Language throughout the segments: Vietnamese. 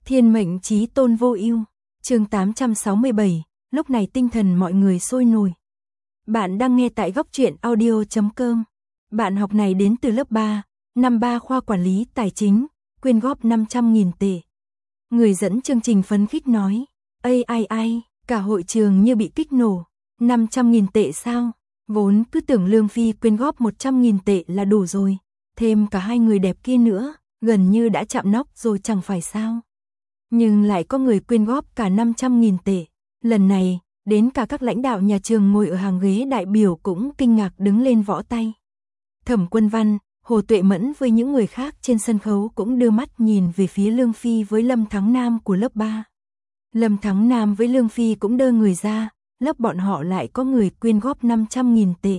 Thiên mệnh chí tôn vô ưu. Chương 867, lúc này tinh thần mọi người sôi nổi. Bạn đang nghe tại góc truyện audio.com. Bạn học này đến từ lớp 3, năm 3 khoa quản lý tài chính, quyên góp 500.000 tệ. Người dẫn chương trình phấn khích nói, ai, cả hội trường như bị kích nổ, 500.000 tệ sao? Vốn cứ tưởng Lương Phi quyên góp 100.000 tệ là đủ rồi, thêm cả hai người đẹp kia nữa, gần như đã chạm nóc rồi chẳng phải sao? Nhưng lại có người quyên góp cả 500.000 tệ. Lần này, đến cả các lãnh đạo nhà trường ngồi ở hàng ghế đại biểu cũng kinh ngạc đứng lên võ tay. Thẩm Quân Văn, Hồ Tuệ Mẫn với những người khác trên sân khấu cũng đưa mắt nhìn về phía Lương Phi với Lâm Thắng Nam của lớp 3. Lâm Thắng Nam với Lương Phi cũng đơ người ra, lớp bọn họ lại có người quyên góp 500.000 tệ.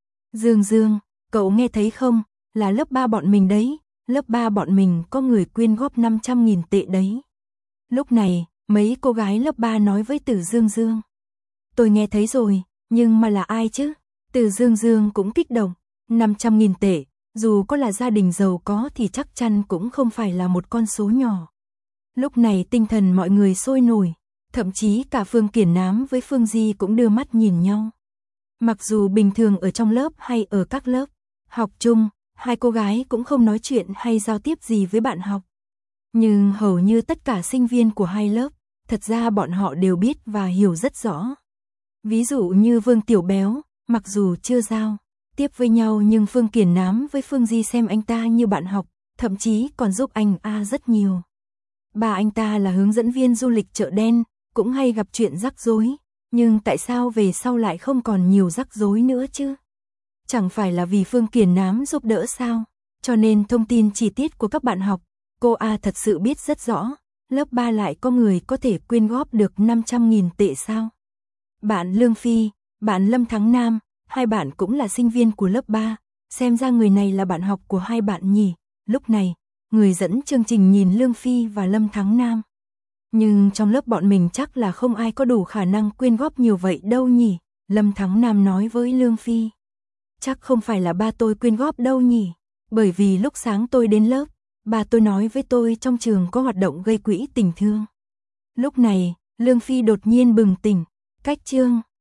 Dương, cậu nghe thấy không, là lớp 3 bọn mình đấy, lớp 3 bọn mình có người quyên góp 500.000 tệ đấy. Lúc này, mấy cô gái lớp 3 nói với Từ Dương. Tôi nghe thấy rồi, nhưng mà là ai chứ? Từ Dương cũng kích động, 500.000 tệ, dù có là gia đình giàu có thì chắc chắn cũng không phải là một con số nhỏ. Lúc này tinh thần mọi người sôi nổi, thậm chí cả Phương Kiển Nám với Phương Di cũng đưa mắt nhìn nhau. Mặc dù bình thường ở trong lớp hay ở các lớp học chung, hai cô gái cũng không nói chuyện hay giao tiếp gì với bạn học. Nhưng hầu như tất cả sinh viên của hai lớp, thật ra bọn họ đều biết và hiểu rất rõ. Ví dụ như Vương Tiểu Béo, mặc dù chưa giao tiếp với nhau nhưng Phương Kiển Nám với Phương Di xem anh ta như bạn học, thậm chí còn giúp anh rất nhiều. Bà anh ta là hướng dẫn viên du lịch chợ đen, cũng hay gặp chuyện rắc rối, nhưng tại sao về sau lại không còn nhiều rắc rối nữa chứ? Chẳng phải là vì Phương Kiển Nám giúp đỡ sao? Cho nên thông tin chi tiết của các bạn học, cô thật sự biết rất rõ, lớp 3 lại có người có thể quyên góp được 500.000 tệ sao? Bạn Lương Phi, bạn Lâm Thắng Nam, hai bạn cũng là sinh viên của lớp 3, xem ra người này là bạn học của hai bạn nhỉ? Lúc này, người dẫn chương trình nhìn Lương Phi và Lâm Thắng Nam. Nhưng trong lớp bọn mình chắc là không ai có đủ khả năng quyên góp nhiều vậy đâu nhỉ? Lâm Thắng Nam nói với Lương Phi. Chắc không phải là ba tôi quyên góp đâu nhỉ? Bởi vì lúc sáng tôi đến lớp, bà tôi nói với tôi trong trường có hoạt động gây quỹ tình thương. Lúc này, Lương Phi đột nhiên bừng tỉnh, cách chương